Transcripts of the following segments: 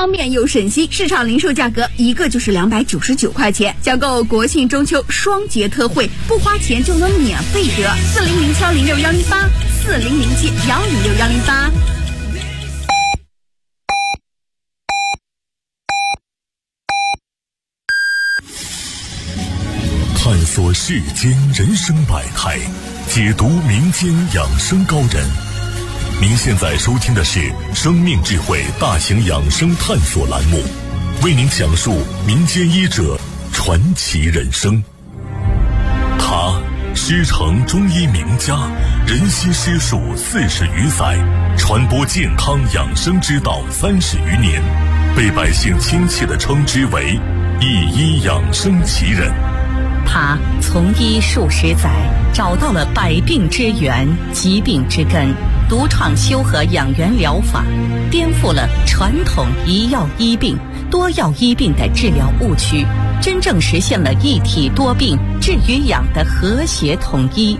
方便又省心，市场零售价格一个就是299块钱。抢购国庆中秋双节特惠，不花钱就能免费得。4007-108，4007-206-108。 探索世间人生百态，解读民间养生高人。您现在收听的是生命智慧大型养生探索栏目，为您讲述民间医者传奇人生。他师承中医名家，人心师术40余载，传播健康养生之道30余年，被百姓亲切地称之为一医养生奇人。 他从医数十载，找到了百病之源、疾病之根，独创修和养元疗法，颠覆了传统一药医病、多药医病的治疗误区，真正实现了一体多病治与养的和谐统一。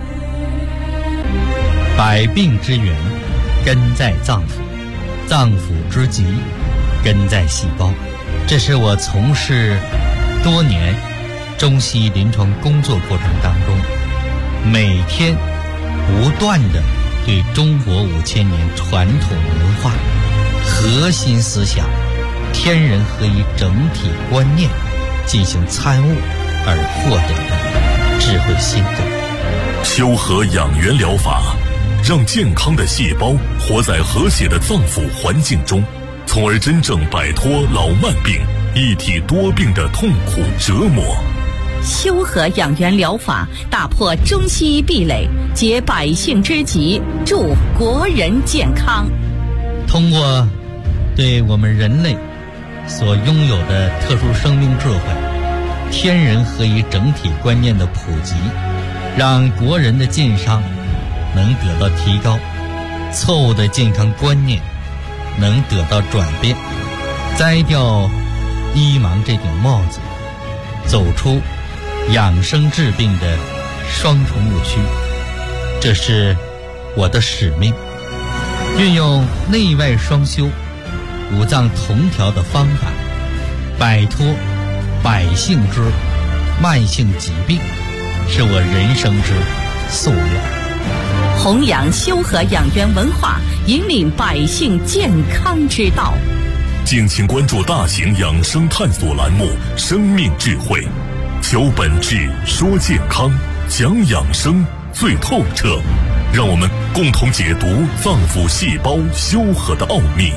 百病之源根在脏腑，脏腑之疾根在细胞。这是我从事多年中西医临床工作过程当中，每天不断的对中国5000年传统文化核心思想天人合一整体观念进行参悟而获得的智慧心得。 修和养元疗法让健康的细胞活在和谐的脏腑环境中，从而真正摆脱老慢病、一体多病的痛苦折磨。 修和养元疗法打破中西医壁垒，解百姓之急，助国人健康。 通过对我们人类所拥有的特殊生命智慧、天人合一整体观念的普及，让国人的健康能得到提高，错误的健康观念能得到转变，摘掉医盲这顶帽子，走出养生治病的双重误区。这是我的使命，运用内外双修、五脏同调的方法，摆脱百姓之慢性疾病，是我人生之夙愿。 弘扬修和养元文化，引领百姓健康之道。 敬请关注大型养生探索栏目《生命智慧》，求本质，说健康，讲养生最透彻，让我们共同解读脏腑细胞修和的奥秘。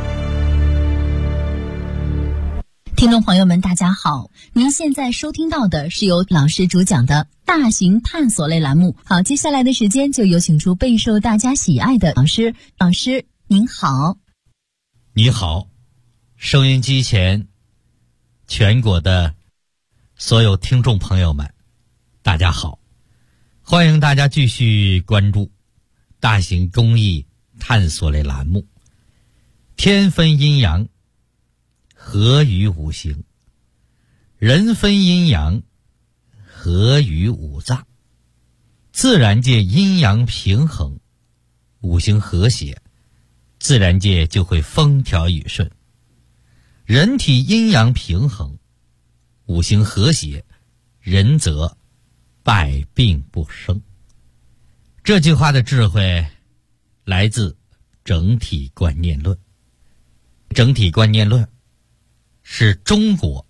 听众朋友们大家好，您现在收听到的是由老师主讲的大型探索类栏目。好，接下来的时间就有请出备受大家喜爱的老师。老师您好。 你好，收音机前全国的所有听众朋友们大家好，欢迎大家继续关注大型公益探索类栏目。天分阴阳，合于五行；人分阴阳，合于五脏。自然界阴阳平衡，五行和谐，自然界就会风调雨顺。人体阴阳平衡，五行和谐，人则百病不生。这句话的智慧来自整体观念论。整体观念论是中国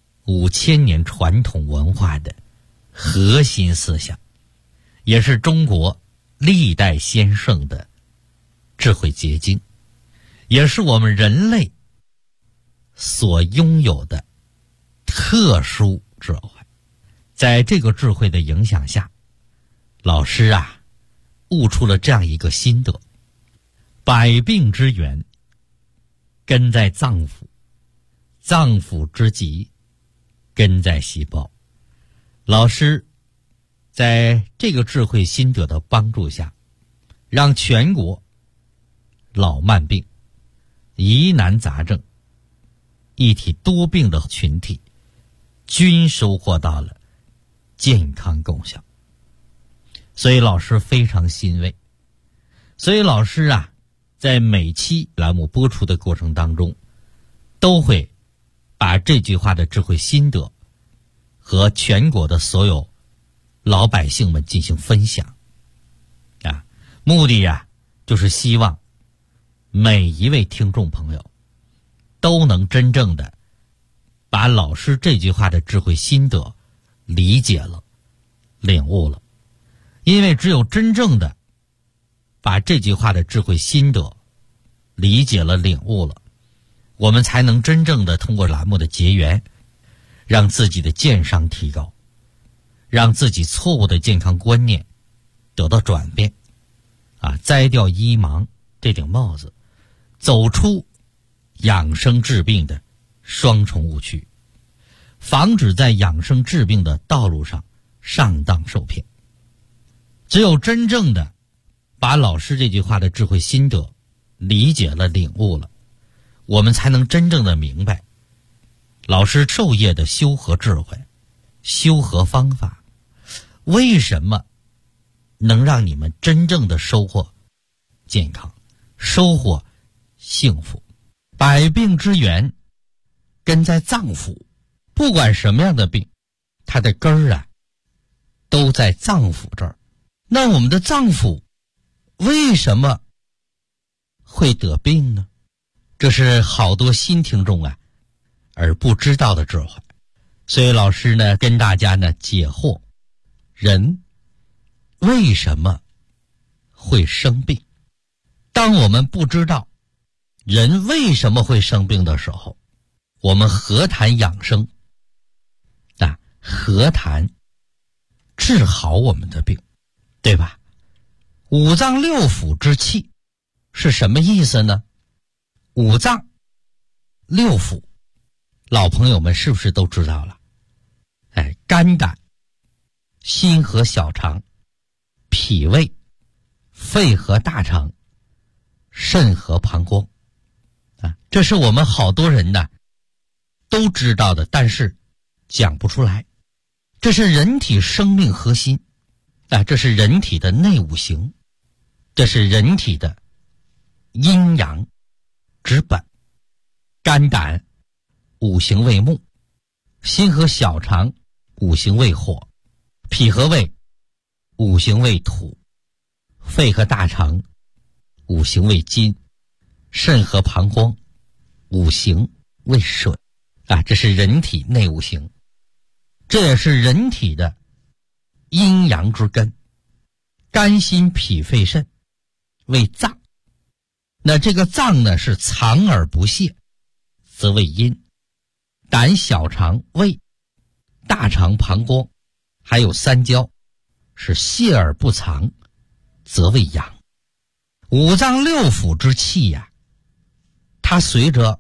5000年传统文化的核心思想，也是中国历代先圣的智慧结晶，也是我们人类所拥有的特殊智慧。在这个智慧的影响下，老师悟出了这样一个心得：百病之源根在脏腑，脏腑之疾根在细胞。老师在这个智慧心得的帮助下，让全国老慢病、疑难杂症、一体多病的群体均收获到了健康功效。所以老师非常欣慰。所以老师在每期栏目播出的过程当中， 都会把这句话的智慧心得和全国的所有老百姓们进行分享啊，目的呀就是希望每一位听众朋友都能真正的把老师这句话的智慧心得理解了、领悟了。因为只有真正的把这句话的智慧心得理解了、领悟了，我们才能真正的通过栏目的结缘，让自己的健商提高，让自己错误的健康观念得到转变啊，摘掉医盲这顶帽子，走出养生治病的双重误区，防止在养生治病的道路上上当受骗。只有真正的把老师这句话的智慧心得理解了、领悟了，我们才能真正的明白老师授业的修和智慧、修和方法，为什么能让你们真正的收获健康、收获幸福。百病之源根在脏腑，不管什么样的病，它的根儿啊都在脏腑这儿。那我们的脏腑为什么会得病呢？这是好多新听众啊而不知道的智慧。所以老师呢跟大家呢解惑，人为什么会生病。当我们不知道人为什么会生病的时候，我们何谈养生啊？何谈治好我们的病，对吧？五脏六腑之气是什么意思呢？五脏六腑老朋友们是不是都知道了？肝胆、心和小肠、脾胃、肺和大肠、肾和膀胱啊，这是我们好多人呢都知道的，但是讲不出来。这是人体生命核心啊，这是人体的内五行，这是人体的阴阳之本。肝胆五行为木，心和小肠五行为火，脾和胃五行为土，肺和大肠五行为金，肾和膀胱五行为水啊，这是人体内五行，这也是人体的阴阳之根。肝心脾肺肾为脏，那这个脏呢是藏而不泄，则为阴。胆小肠胃大肠膀胱还有三焦是泄而不藏，则为阳。五脏六腑之气呀，它随着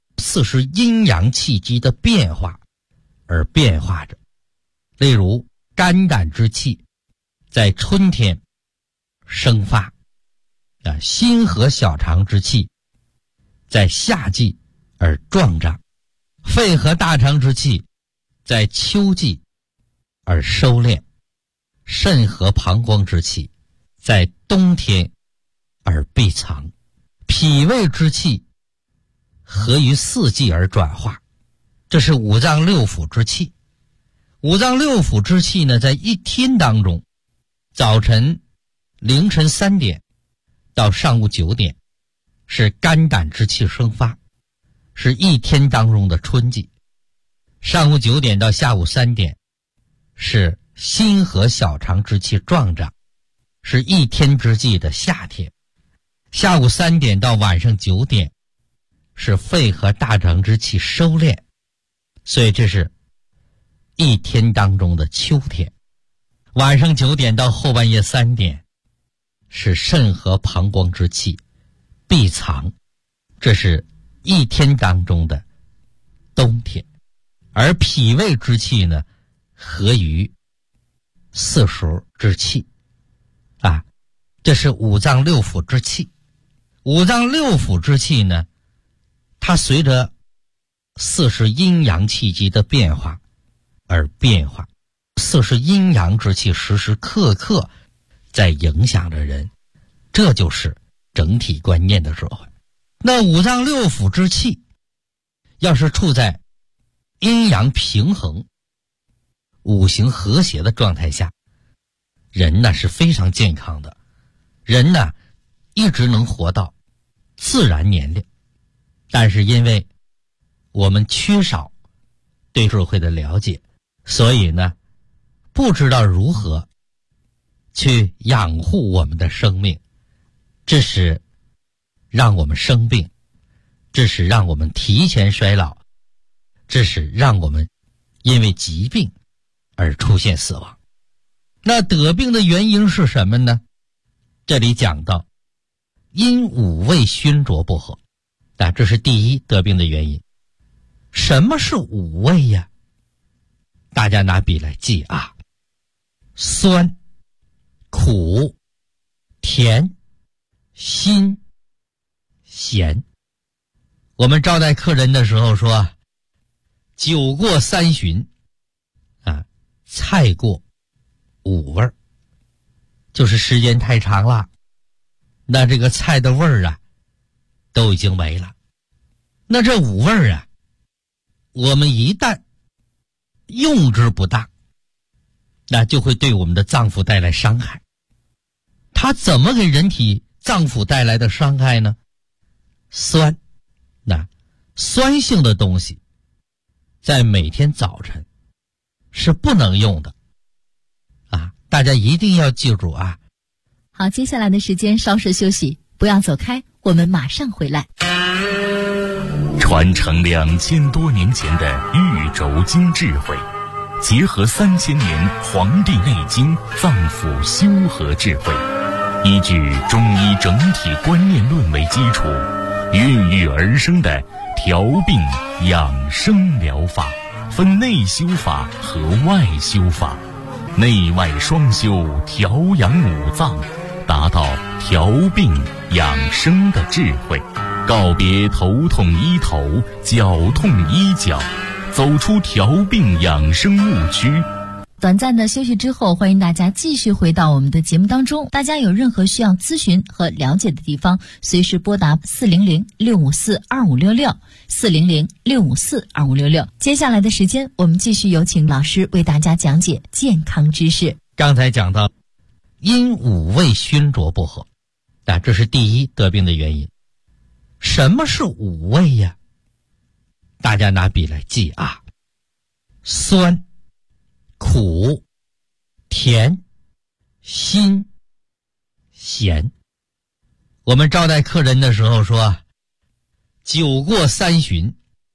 40阴阳气机的变化而变化着。例如肝胆之气在春天生发啊，心和小肠之气在夏季而壮长，肺和大肠之气在秋季而收敛，肾和膀胱之气在冬天而闭藏，脾胃之气合于四季而转化，这是五脏六腑之气。五脏六腑之气呢，在一天当中，早晨凌晨3点到上午9点是肝胆之气生发，是一天当中的春季；上午9点到下午3点是心和小肠之气壮长，是一天之计的夏天；下午3点到晚上9点是肺和大肠之气收敛，所以这是一天当中的秋天；晚上9点到后半夜3点是肾和膀胱之气闭藏，这是一天当中的冬天；而脾胃之气呢，合于四时之气啊，这是五脏六腑之气。五脏六腑之气呢，它随着40阴阳气机的变化而变化，40阴阳之气时时刻刻在影响着人，这就是整体观念的智慧。那五脏六腑之气要是处在阴阳平衡、五行和谐的状态下，人呢是非常健康的，人呢一直能活到自然年龄。但是因为我们缺少对社会的了解，所以呢不知道如何去养护我们的生命，这是让我们生病，这是让我们提前衰老，这是让我们因为疾病而出现死亡。那得病的原因是什么呢？这里讲到因五味熏浊不和，这是第一得病的原因。什么是五味呀？大家拿笔来记啊：酸、苦、甜、辛、咸。我们招待客人的时候说，酒过三巡菜过五味儿，就是时间太长了，那这个菜的味儿都已经没了。那这五味儿我们一旦用之不当，那就会对我们的脏腑带来伤害。它怎么给人体脏腑带来的伤害呢？酸，酸性的东西在每天早晨是不能用的大家一定要记住啊。 好，接下来的时间稍事休息，不要走开，我们马上回来。 传承2000多年前的玉轴经智慧，结合3000年《黄帝内经》脏腑修和智慧，依据中医整体观念论为基础，孕育而生的调病养生疗法，分内修法和外修法，内外双修，调养五脏，达到调病养生的智慧，告别头痛医头，脚痛医脚，走出调病养生误区。 短暂的休息之后，欢迎大家继续回到我们的节目当中。大家有任何需要咨询和了解的地方，随时拨打400-654-2566 400-654-2566。接下来的时间，我们继续有请老师为大家讲解健康知识。 刚才讲到因五味熏浊不和，这是第一得病的原因。什么是五味呀？大家拿笔来记啊：酸、苦、甜、辛、咸。我们招待客人的时候说，酒过三巡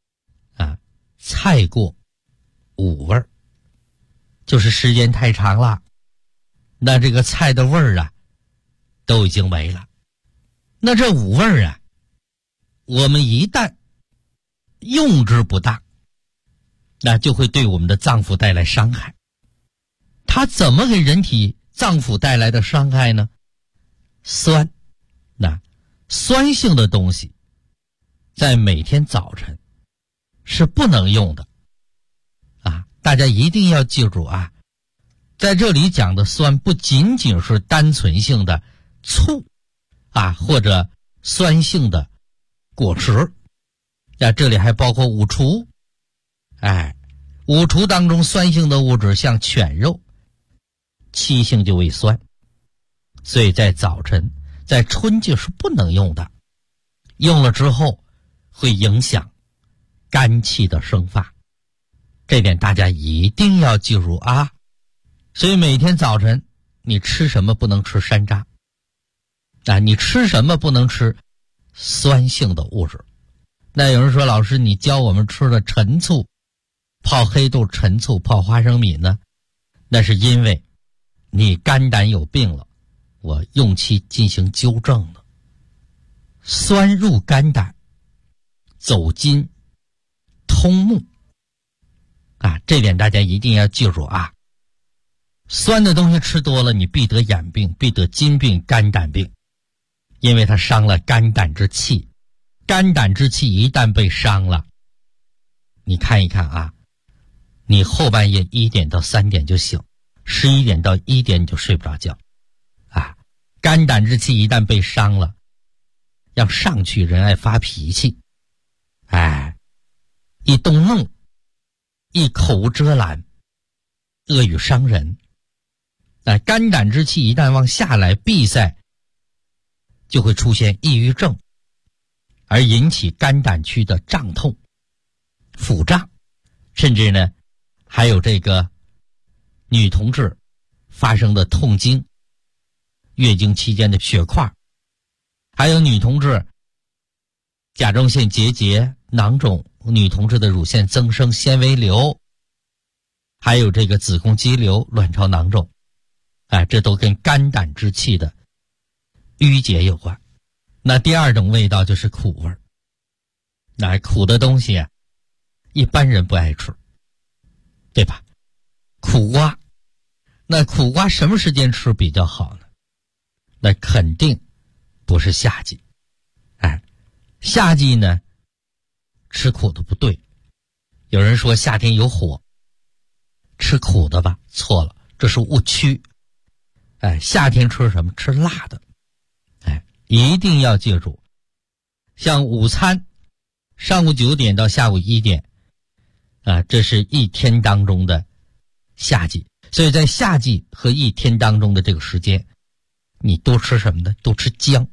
菜过五味儿，就是时间太长了，那这个菜的味儿都已经没了。那这五味儿我们一旦用之不当，那就会对我们的脏腑带来伤害。它怎么给人体脏腑带来的伤害呢？酸，酸性的东西在每天早晨是不能用的大家一定要记住啊。在这里讲的酸不仅仅是单纯性的醋或者酸性的果实，这里还包括五畜。五畜当中酸性的物质像犬肉，气性就为酸，所以在早晨在春季是不能用的，用了之后会影响肝气的生发，这点大家一定要记住啊。所以每天早晨你吃什么不能吃山楂你吃什么不能吃酸性的物质。那有人说，老师你教我们吃的陈醋，泡黑豆、陈醋、泡花生米呢？那是因为你肝胆有病了，我用其进行纠正的。酸入肝胆，走筋通目这点大家一定要记住啊。酸的东西吃多了，你必得眼病，必得筋病、肝胆病，因为它伤了肝胆之气。肝胆之气一旦被伤了，你看一看你后半夜1点到3点就醒，11点到1点你就睡不着觉肝胆之气一旦被伤了，要上去人爱发脾气易动怒，易口无遮拦，恶语伤人。肝胆之气一旦往下来闭塞，就会出现抑郁症，而引起肝胆区的胀痛、腹胀，甚至呢还有这个女同志发生的痛经、月经期间的血块，还有女同志甲状腺结节、囊肿，女同志的乳腺增生、纤维瘤，还有这个子宫肌瘤、卵巢囊肿，这都跟肝胆之气的淤结有关。那第二种味道就是苦味儿，苦的东西一般人不爱吃，对吧？苦瓜，那苦瓜什么时间吃比较好呢？那肯定不是夏季。夏季呢吃苦的不对。有人说夏天有火，吃苦的吧，错了，这是误区。夏天吃什么？吃辣的。一定要记住，像午餐上午9点到下午1点这是一天当中的夏季，所以在夏季和一天当中的这个时间，你多吃什么呢？多吃姜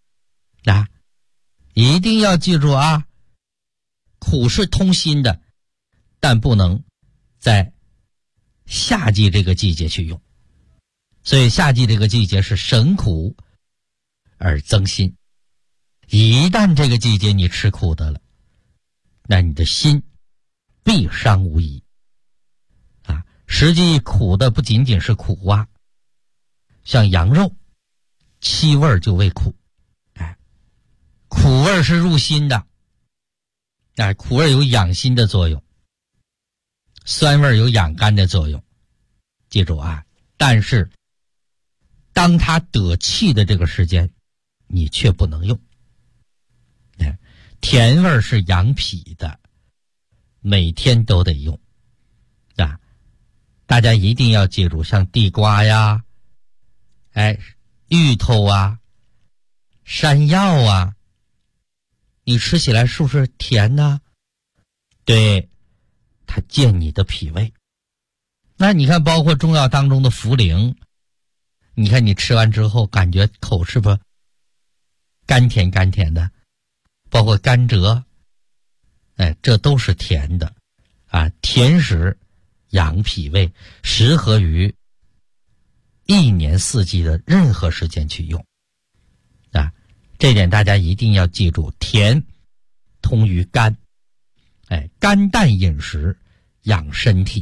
一定要记住苦是通心的，但不能在夏季这个季节去用。所以夏季这个季节是省苦而增心，一旦这个季节你吃苦的了，那你的心必伤无疑实际苦的不仅仅是苦瓜，像羊肉七味就为苦，苦味是入心的，苦味有养心的作用，酸味有养肝的作用。记住但是当它得气的这个时间你却不能用。甜味是养脾的，每天都得用大家一定要记住，像地瓜呀芋头山药你吃起来是不是甜呢？对，它健你的脾胃。那你看包括中药当中的茯苓，你看你吃完之后感觉口是不是甘甜甘甜的，包括甘蔗这都是甜的甜食养脾胃，适合于一年四季的任何时间去用这点大家一定要记住，甜通于肝肝淡饮食养身体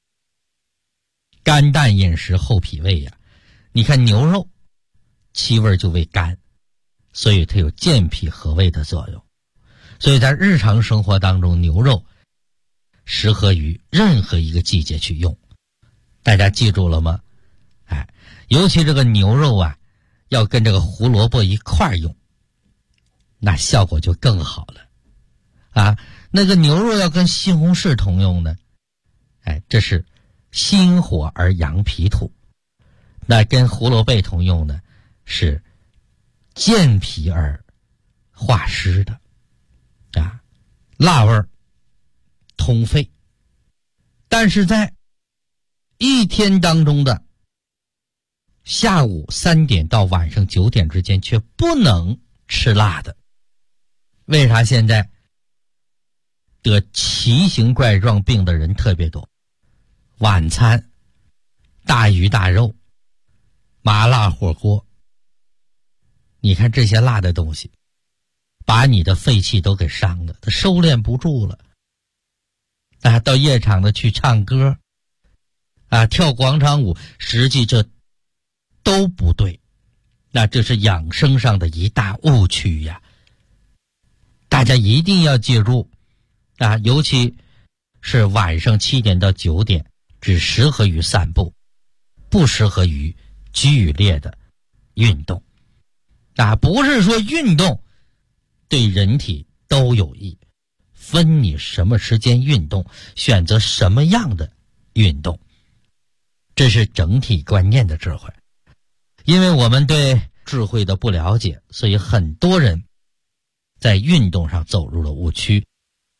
肝淡饮食厚脾胃你看牛肉七味就为肝，所以它有健脾和胃的作用。所以在日常生活当中，牛肉适合于任何一个季节去用。大家记住了吗？尤其这个牛肉要跟这个胡萝卜一块用，那效果就更好了那个牛肉要跟西红柿同用呢这是心火而养脾土。那跟胡萝卜同用呢是健脾而化湿的辣味通肺。但是在一天当中的下午3点到晚上9点之间却不能吃辣的。为啥现在得奇形怪状病的人特别多？晚餐大鱼大肉、麻辣火锅，你看这些辣的东西把你的肺气都给伤了，它收敛不住了到夜场的去唱歌跳广场舞，实际这都不对，那这是养生上的一大误区大家一定要记住尤其是晚上7点到9点只适合于散步，不适合于剧烈的运动不是说运动对人体都有益，分你什么时间运动，选择什么样的运动，这是整体观念的智慧。因为我们对智慧的不了解，所以很多人在运动上走入了误区。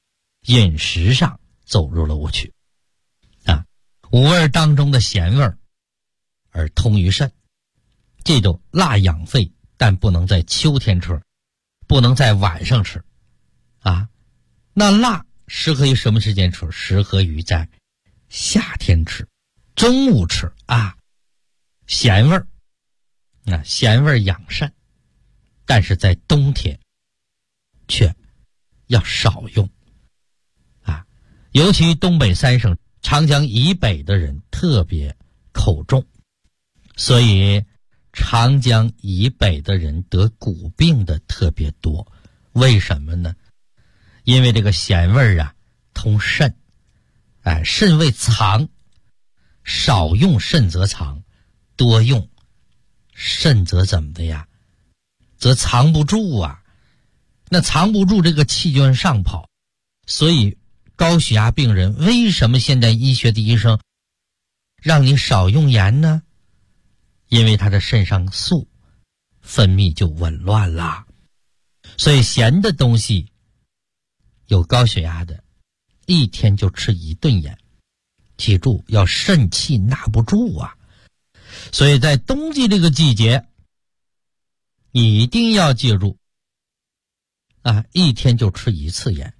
饮食上走入了误区。五味当中的咸味而通于肾，记住辣养肺，但不能在秋天吃，不能在晚上吃那辣适合于什么时间吃？适合于在夏天吃，中午吃咸味咸味养肾，但是在冬天却要少用尤其东北三省长江以北的人特别口重，所以长江以北的人得骨病的特别多。为什么呢？因为这个咸味通肾，肾为藏，少用肾则藏，多用肾则怎么的呀？则藏不住那藏不住，这个气就往上跑。所以高血压病人为什么现在医学的医生让你少用盐呢？因为他的肾上素分泌就紊乱了。所以咸的东西，有高血压的一天就吃1顿盐，记住要肾气纳不住所以在冬季这个季节，你一定要记住一天就吃1次盐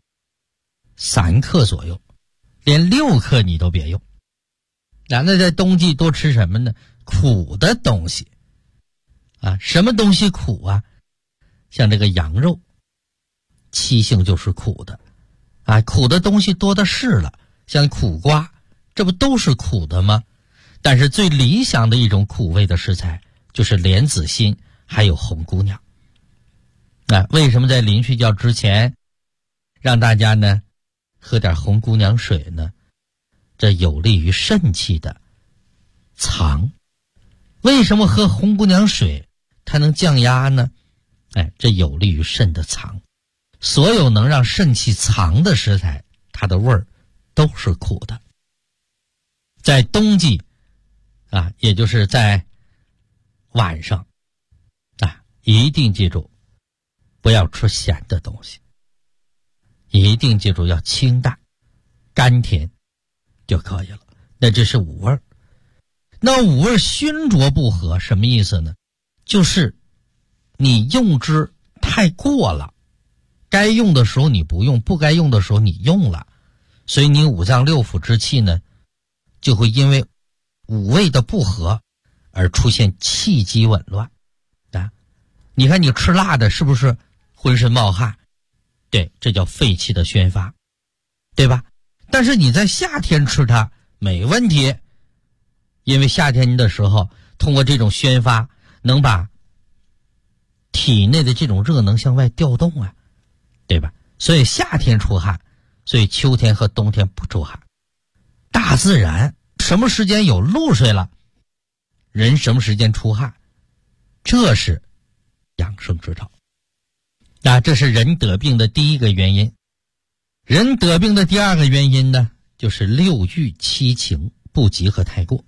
，3克左右，连6克你都别用。那在冬季多吃什么呢？苦的东西什么东西苦像这个羊肉，七性就是苦的苦的东西多的是了，像苦瓜，这不都是苦的吗？但是最理想的一种苦味的食材就是莲子心还有红姑娘。为什么在临睡觉之前让大家呢喝点红姑娘水呢？这有利于肾气的藏。为什么喝红姑娘水它能降压呢？这有利于肾的藏。所有能让肾气藏的食材，它的味儿都是苦的。在冬季也就是在晚上一定记住不要吃咸的东西，一定记住要清淡甘甜就可以了。那这是五味。那五味熏浊不和什么意思呢？就是你用之太过了，该用的时候你不用，不该用的时候你用了，所以你五脏六腑之气呢就会因为五味的不和而出现气机紊乱你看你吃辣的是不是浑身冒汗？对，这叫肺气的宣发，对吧？但是你在夏天吃它没问题，因为夏天的时候通过这种宣发能把体内的这种热能向外调动对吧？所以夏天出汗，所以秋天和冬天不出汗。大自然什么时间有露水了，人什么时间出汗，这是养生之道。这是人得病的第一个原因。人得病的第二个原因呢，就是六欲七情不及和太过。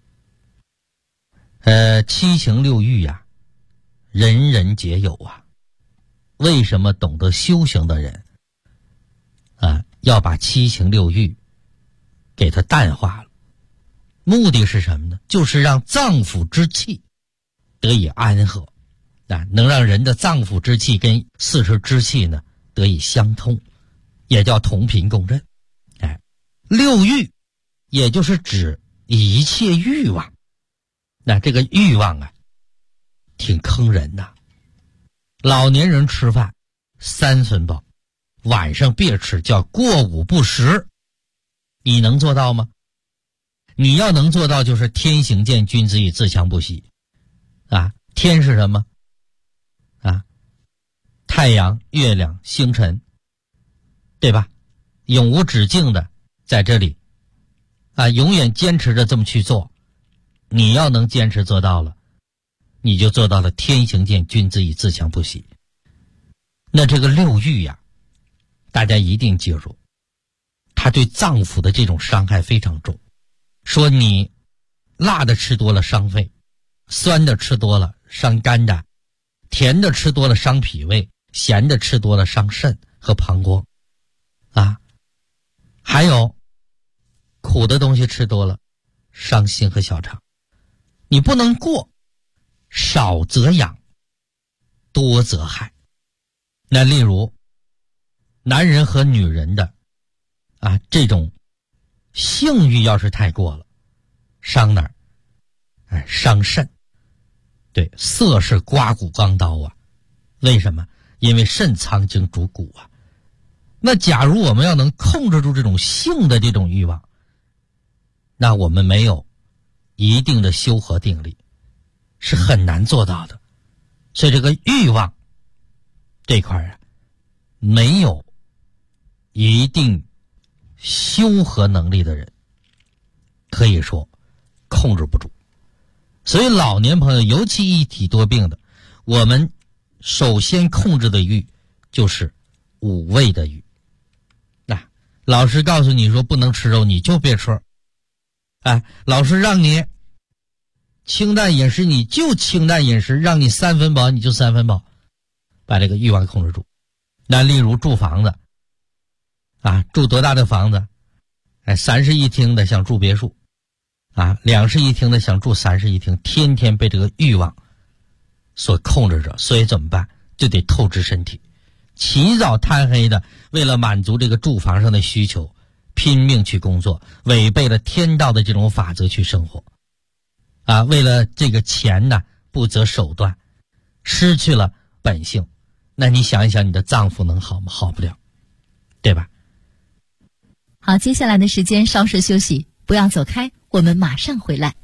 七情六欲人人皆有为什么懂得修行的人要把七情六欲给它淡化了？目的是什么呢？就是让脏腑之气得以安和能让人的脏腑之气跟四时之气呢得以相通，也叫同频共振。六欲也就是指一切欲望。这个欲望挺坑人的。老年人吃饭3分饱，晚上别吃，叫过午不食。你能做到吗？你要能做到，就是天行健，君子以自强不息天是什么太阳、月亮、星辰，对吧？永无止境的在这里永远坚持着这么去做。你要能坚持做到了，你就做到了天行健，君子以自强不息。那这个六欲大家一定记住，它对脏腑的这种伤害非常重。说你辣的吃多了伤肺，酸的吃多了伤肝胆，甜的吃多了伤脾胃，咸的吃多了伤肾和膀胱还有苦的东西吃多了，伤心和小肠。你不能过，少则养，多则害。那例如男人和女人的这种性欲要是太过了，伤哪儿？伤肾。对，色是刮骨钢刀啊。为什么？因为肾藏精主骨啊。那假如我们要能控制住这种性的这种欲望，那我们没有一定的修和定力，是很难做到的。所以这个欲望这块没有一定修和能力的人，可以说控制不住。所以老年朋友，尤其一体多病的，我们首先控制的欲就是五味的欲。老师告诉你说不能吃肉，你就别吃。老师让你清淡饮食，你就清淡饮食，让你3分饱你就3分饱，把这个欲望控制住。那例如住房子住多大的房子？3室1厅的想住别墅，2室1厅的想住3室1厅，天天被这个欲望所控制着。所以怎么办？就得透支身体，起早贪黑的，为了满足这个住房上的需求，拼命去工作，违背了天道的这种法则去生活为了这个钱呢，不择手段，失去了本性。那你想一想，你的脏腑能好吗？好不了，对吧？ 好，接下来的时间稍事休息，不要走开，我们马上回来。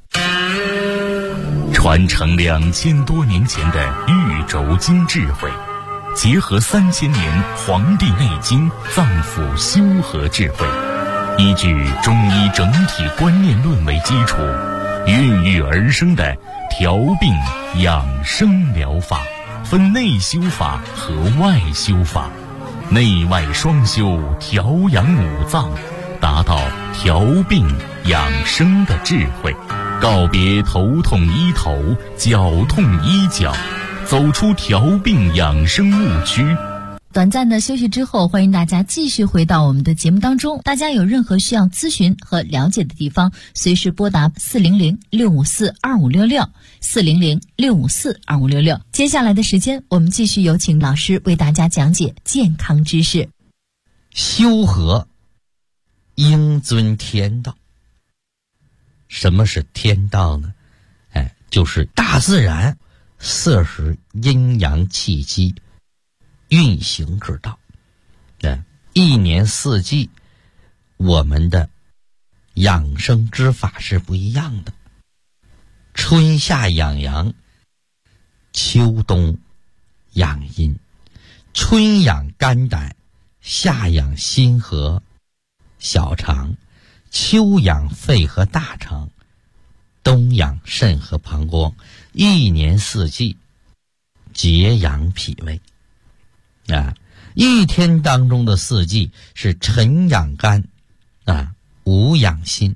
传承2000多年前的玉轴经智慧，结合3000年《黄帝内经》脏腑修和智慧，依据中医整体观念论为基础，孕育而生的调病养生疗法，分内修法和外修法，内外双修，调养五脏，达到调病养生的智慧，告别头痛医头，脚痛医脚，走出调病养生误区。 短暂的休息之后，欢迎大家继续回到我们的节目当中。大家有任何需要咨询和了解的地方，随时拨打400-654-2566 400-654-2566。接下来的时间，我们继续有请老师为大家讲解健康知识。 修和应遵天道。什么是天道呢？就是大自然摄食阴阳气机运行之道。一年四季我们的养生之法是不一样的。春夏养阳，秋冬养阴。春养肝胆，夏养心和小肠，秋养肺和大肠，冬养肾和膀胱。一年四季节养脾胃。一天当中的四季是晨养肝午养心，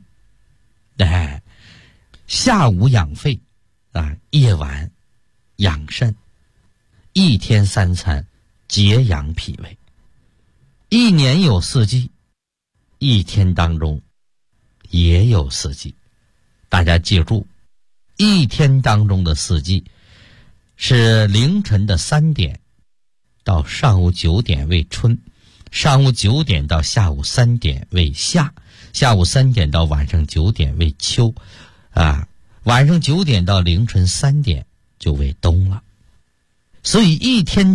下午养肺夜晚养肾。一天3餐节养脾胃。一年有四季，一天当中也有四季。大家记住，一天当中的四季是凌晨的3点到上午9点为春，上午9点到下午3点为夏，下午3点到晚上9点为秋，晚上9点到凌晨3点就为冬了。所以一天